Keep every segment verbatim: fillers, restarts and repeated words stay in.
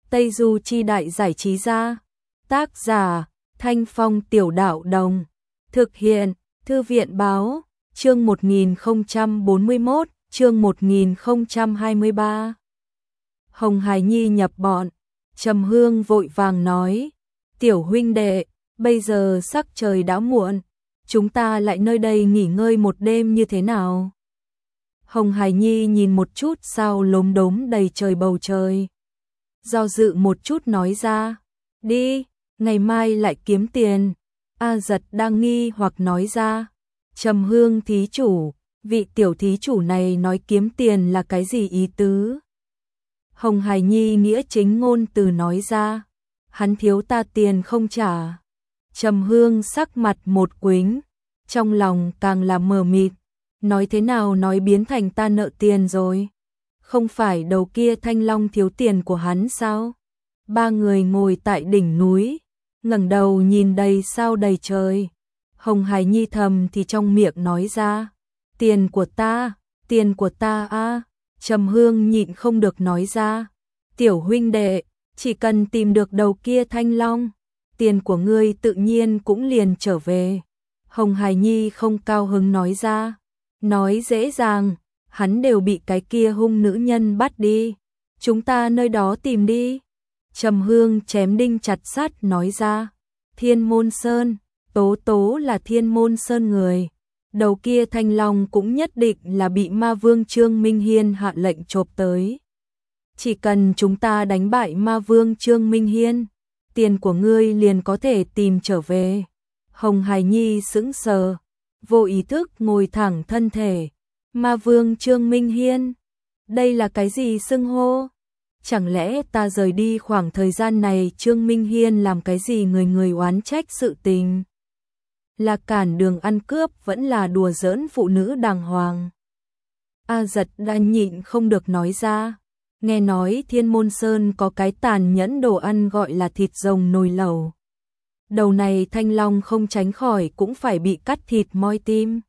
Tây Du Chi Đại Giải Trí Gia. Tác giả Thanh Phong Tiểu Đạo Đồng. Thực hiện Thư viện Báo. Chương một nghìn không trăm bốn mươi mốt, chương một nghìn không trăm hai mươi ba. Hồng Hải Nhi nhập bọn. Trầm Hương vội vàng nói, tiểu huynh đệ, bây giờ sắc trời đã muộn, chúng ta lại nơi đây nghỉ ngơi một đêm như thế nào? Hồng Hải Nhi nhìn một chút sao lốm đốm đầy trời bầu trời. Do dự một chút nói ra, đi, ngày mai lại kiếm tiền. A Giật đang nghi hoặc nói ra, Trầm Hương thí chủ, vị tiểu thí chủ này nói kiếm tiền là cái gì ý tứ? Hồng Hải Nhi nghĩa chính ngôn từ nói ra, hắn thiếu ta tiền không trả. Trầm Hương sắc mặt một quĩnh, trong lòng càng là mờ mịt, nói thế nào nói biến thành ta nợ tiền rồi? Không phải đầu kia Thanh Long thiếu tiền của hắn sao? Ba người ngồi tại đỉnh núi, ngẩng đầu nhìn đầy sao đầy trời. Hồng Hải Nhi thầm thì trong miệng nói ra, tiền của ta, tiền của ta a. À. Trầm Hương nhịn không được nói ra, tiểu huynh đệ, chỉ cần tìm được đầu kia Thanh Long, tiền của ngươi tự nhiên cũng liền trở về. Hồng Hải Nhi không cao hứng nói ra, nói dễ dàng, hắn đều bị cái kia hung nữ nhân bắt đi, chúng ta nơi đó tìm đi. Trầm Hương chém đinh chặt sắt nói ra, Thiên Môn Sơn, Tố Tố là Thiên Môn Sơn người, đầu kia Thanh Long cũng nhất định là bị ma vương Trương Minh Hiên hạ lệnh chộp tới. Chỉ cần chúng ta đánh bại ma vương Trương Minh Hiên, tiền của ngươi liền có thể tìm trở về. Hồng Hải Nhi sững sờ, vô ý thức ngồi thẳng thân thể. Ma vương Trương Minh Hiên, đây là cái gì xưng hô? Chẳng lẽ ta rời đi khoảng thời gian này Trương Minh Hiên làm cái gì người người oán trách sự tình? Là cản đường ăn cướp vẫn là đùa giỡn phụ nữ đàng hoàng? A Giật đã nhịn không được nói ra, nghe nói Thiên Môn Sơn có cái tàn nhẫn đồ ăn gọi là thịt rồng nồi lẩu. Đầu này Thanh Long không tránh khỏi cũng phải bị cắt thịt moi tim,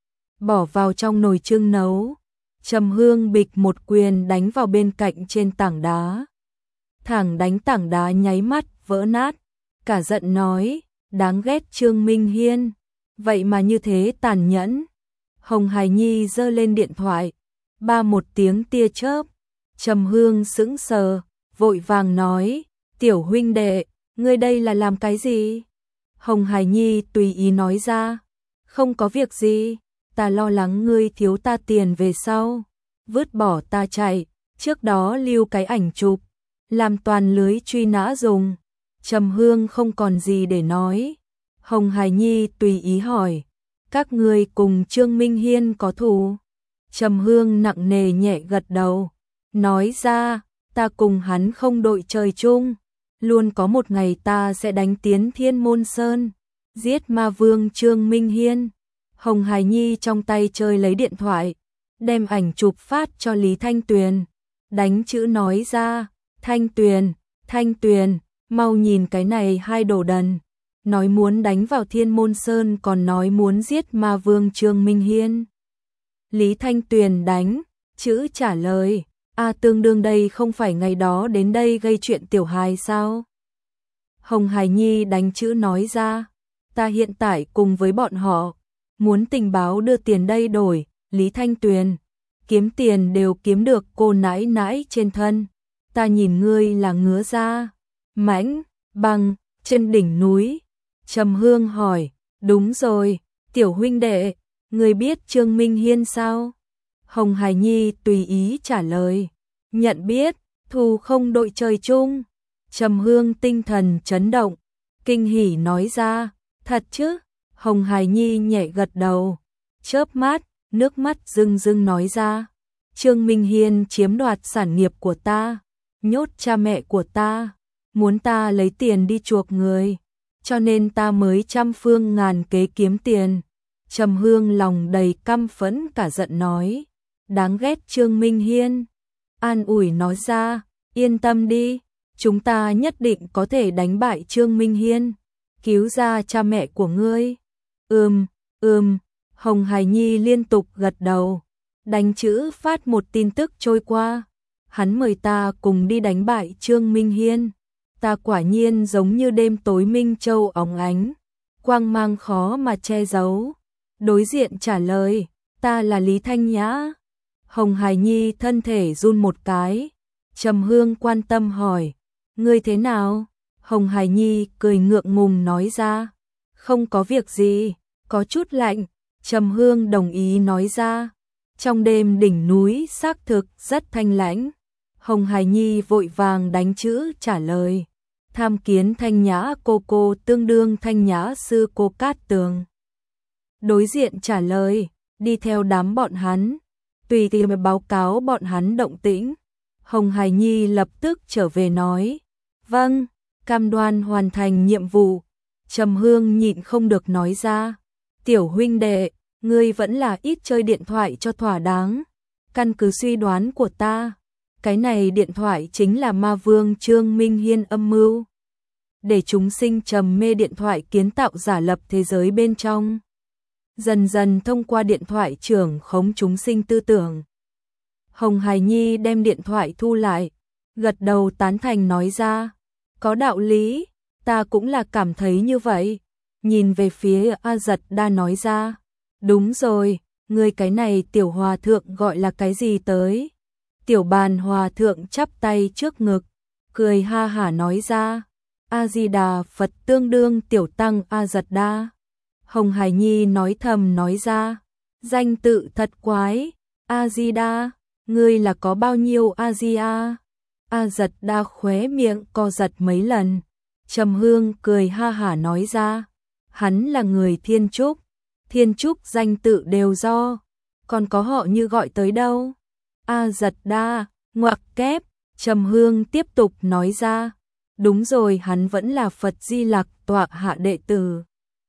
bỏ vào trong nồi chưng nấu. Trầm Hương bịch một quyền đánh vào bên cạnh trên tảng đá. Thẳng đánh tảng đá nháy mắt vỡ nát, cả giận nói, đáng ghét Trương Minh Hiên, vậy mà như thế tàn nhẫn. Hồng Hải Nhi giơ lên điện thoại, ba một tiếng tia chớp. Trầm Hương sững sờ, vội vàng nói, tiểu huynh đệ, ngươi đây là làm cái gì? Hồng Hải Nhi tùy ý nói ra, không có việc gì, ta lo lắng ngươi thiếu ta tiền về sau, vứt bỏ ta chạy, trước đó lưu cái ảnh chụp, làm toàn lưới truy nã dùng. Trầm Hương không còn gì để nói. Hồng Hải Nhi tùy ý hỏi, các ngươi cùng Trương Minh Hiên có thù? Trầm Hương nặng nề nhẹ gật đầu, nói ra, ta cùng hắn không đội trời chung, luôn có một ngày ta sẽ đánh tiến Thiên Môn Sơn, giết ma vương Trương Minh Hiên. Hồng Hải Nhi trong tay chơi lấy điện thoại, đem ảnh chụp phát cho Lý Thanh Tuyền, đánh chữ nói ra, Thanh Tuyền, Thanh Tuyền, mau nhìn cái này hai đồ đần, nói muốn đánh vào Thiên Môn Sơn còn nói muốn giết ma vương Trương Minh Hiên. Lý Thanh Tuyền đánh, chữ trả lời, a tương đương đây không phải ngày đó đến đây gây chuyện tiểu hài sao? Hồng Hải Nhi đánh chữ nói ra, ta hiện tại cùng với bọn họ, muốn tình báo đưa tiền đây đổi. Lý Thanh Tuyền, kiếm tiền đều kiếm được cô nãi nãi trên thân, ta nhìn ngươi là ngứa da. Mãnh, bằng, trên đỉnh núi. Trầm Hương hỏi, đúng rồi, tiểu huynh đệ, ngươi biết Trương Minh Hiên sao? Hồng Hải Nhi tùy ý trả lời, nhận biết, thù không đội trời chung. Trầm Hương tinh thần chấn động, kinh hỉ nói ra, thật chứ? Hồng Hải Nhi nhẹ gật đầu, chớp mắt, nước mắt rưng rưng nói ra, Trương Minh Hiên chiếm đoạt sản nghiệp của ta, nhốt cha mẹ của ta, muốn ta lấy tiền đi chuộc người, cho nên ta mới trăm phương ngàn kế kiếm tiền. Trầm Hương lòng đầy căm phẫn cả giận nói, đáng ghét Trương Minh Hiên. An ủi nói ra, yên tâm đi, chúng ta nhất định có thể đánh bại Trương Minh Hiên, cứu ra cha mẹ của ngươi. Ừm, ừm, Hồng Hải Nhi liên tục gật đầu, đánh chữ phát một tin tức trôi qua. hắn mời ta cùng đi đánh bại Trương Minh Hiên. Ta quả nhiên giống như đêm tối minh châu óng ánh, quang mang khó mà che giấu. Đối diện trả lời, ta là Lý Thanh Nhã. Hồng Hải Nhi thân thể run một cái. Trầm Hương quan tâm hỏi, ngươi thế nào? Hồng Hải Nhi cười ngượng ngùng nói ra, không có việc gì, có chút lạnh. Trầm Hương đồng ý nói ra, trong đêm đỉnh núi xác thực rất thanh lãnh. Hồng Hải Nhi vội vàng đánh chữ trả lời, tham kiến Thanh Nhã cô cô tương đương Thanh Nhã sư cô Cát Tường. Đối diện trả lời, đi theo đám bọn hắn, tùy tìm báo cáo bọn hắn động tĩnh. Hồng Hải Nhi lập tức trở về nói, vâng, cam đoan hoàn thành nhiệm vụ. Trầm Hương nhịn không được nói ra, tiểu huynh đệ, ngươi vẫn là ít chơi điện thoại cho thỏa đáng. Căn cứ suy đoán của ta, cái này điện thoại chính là ma vương Trương Minh Hiên âm mưu, để chúng sinh trầm mê điện thoại kiến tạo giả lập thế giới bên trong, dần dần thông qua điện thoại trưởng khống chúng sinh tư tưởng. Hồng Hải Nhi đem điện thoại thu lại, gật đầu tán thành nói ra, có đạo lý, ta cũng là cảm thấy như vậy. Nhìn về phía A Giật Đa nói ra, đúng rồi, ngươi cái này tiểu hòa thượng gọi là cái gì tới? Tiểu bàn hòa thượng chắp tay trước ngực, cười ha hả nói ra, A Di Đà Phật tương đương tiểu tăng A Giật Đa. Hồng Hải Nhi nói thầm nói ra, danh tự thật quái, A Di Đa, ngươi là có bao nhiêu A Di A? A Giật Đa khóe miệng co giật mấy lần. Trầm Hương cười ha hả nói ra, hắn là người Thiên Trúc, Thiên Trúc danh tự đều do, còn có họ như gọi tới đâu. A Giật Đa, ngoặc kép. Trầm Hương tiếp tục nói ra, đúng rồi, hắn vẫn là Phật Di Lặc tọa hạ đệ tử.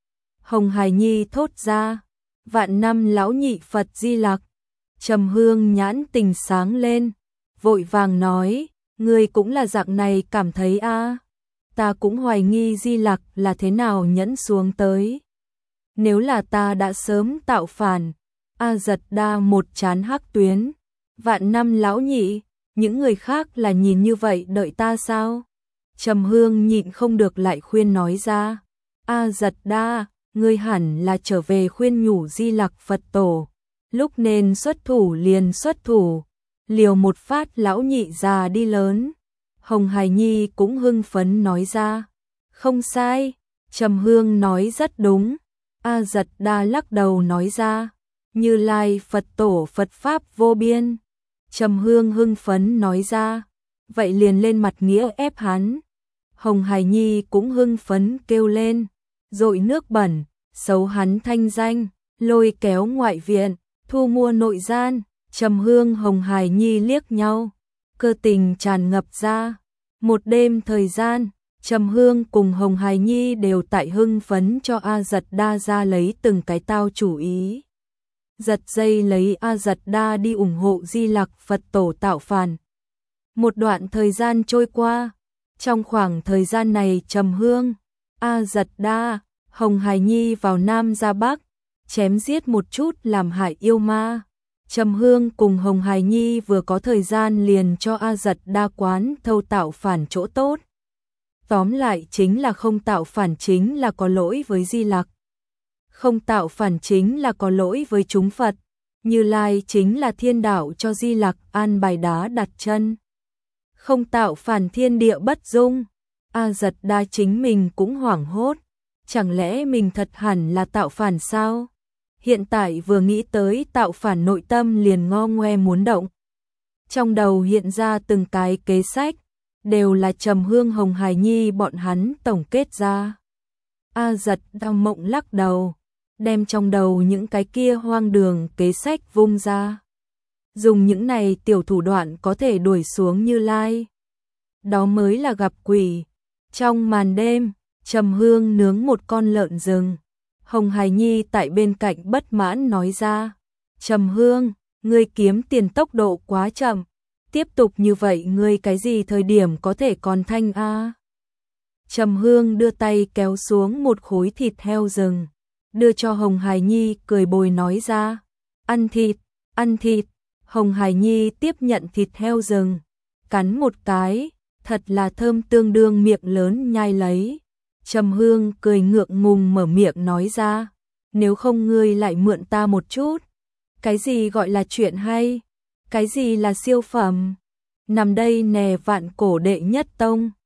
Hồng Hải Nhi thốt ra, vạn năm lão nhị Phật Di Lặc. Trầm Hương nhãn tình sáng lên, vội vàng nói, ngươi cũng là dạng này cảm thấy a? À? Ta cũng hoài nghi Di Lặc là thế nào nhẫn xuống tới. Nếu là ta đã sớm tạo phản. A Giật Đa một chán hắc tuyến, vạn năm lão nhị, những người khác là nhìn như vậy đợi ta sao? Trầm Hương nhịn không được lại khuyên nói ra, A Giật Đa, ngươi hẳn là trở về khuyên nhủ Di Lặc Phật tổ, lúc nên xuất thủ liền xuất thủ, liều một phát lão nhị già đi lớn. Hồng Hải Nhi cũng hưng phấn nói ra, không sai, Trầm Hương nói rất đúng. A Giật Đa lắc đầu nói ra, Như Lai Phật tổ Phật pháp vô biên. Trầm Hương hưng phấn nói ra, vậy liền lên mặt nghĩa ép hắn. Hồng Hải Nhi cũng hưng phấn kêu lên, dội nước bẩn, xấu hắn thanh danh, lôi kéo ngoại viện, thu mua nội gian. Trầm Hương Hồng Hải Nhi liếc nhau, cơ tình tràn ngập ra. Một đêm thời gian, Trầm Hương cùng Hồng Hải Nhi đều tại hưng phấn cho A Giật Đa ra lấy từng cái tao chủ ý. Giật dây lấy A Giật Đa đi ủng hộ Di Lặc Phật tổ tạo phản. Một đoạn thời gian trôi qua, trong khoảng thời gian này Trầm Hương, A Giật Đa, Hồng Hải Nhi vào Nam ra Bắc, chém giết một chút làm hại yêu ma. Trầm Hương cùng Hồng Hải Nhi vừa có thời gian liền cho A Giật Đa quán thâu tạo phản chỗ tốt. Tóm lại chính là không tạo phản chính là có lỗi với Di Lặc. Không tạo phản chính là có lỗi với chúng Phật. Như Lai chính là thiên đạo cho Di Lặc an bài đá đặt chân. Không tạo phản thiên địa bất dung. A Giật Đa chính mình cũng hoảng hốt. Chẳng lẽ mình thật hẳn là tạo phản sao? Hiện tại vừa nghĩ tới tạo phản nội tâm liền ngo ngoe muốn động. Trong đầu hiện ra từng cái kế sách, đều là Trầm Hương Hồng Hải Nhi bọn hắn tổng kết ra. A Giật Đa mộng lắc đầu, đem trong đầu những cái kia hoang đường kế sách vung ra. Dùng những này tiểu thủ đoạn có thể đuổi xuống Như Lai. Đó mới là gặp quỷ. Trong màn đêm, Trầm Hương nướng một con lợn rừng. Hồng Hải Nhi tại bên cạnh bất mãn nói ra, Trầm Hương, ngươi kiếm tiền tốc độ quá chậm, tiếp tục như vậy ngươi cái gì thời điểm có thể còn thanh a? À? Trầm Hương đưa tay kéo xuống một khối thịt heo rừng, đưa cho Hồng Hải Nhi cười bồi nói ra, ăn thịt, ăn thịt. Hồng Hải Nhi tiếp nhận thịt heo rừng, cắn một cái, thật là thơm tương đương miệng lớn nhai lấy. Trầm Hương cười ngượng ngùng mở miệng nói ra, nếu không ngươi lại mượn ta một chút. Cái gì gọi là chuyện hay? Cái gì là siêu phẩm? Nằm đây nè, vạn cổ đệ nhất tông.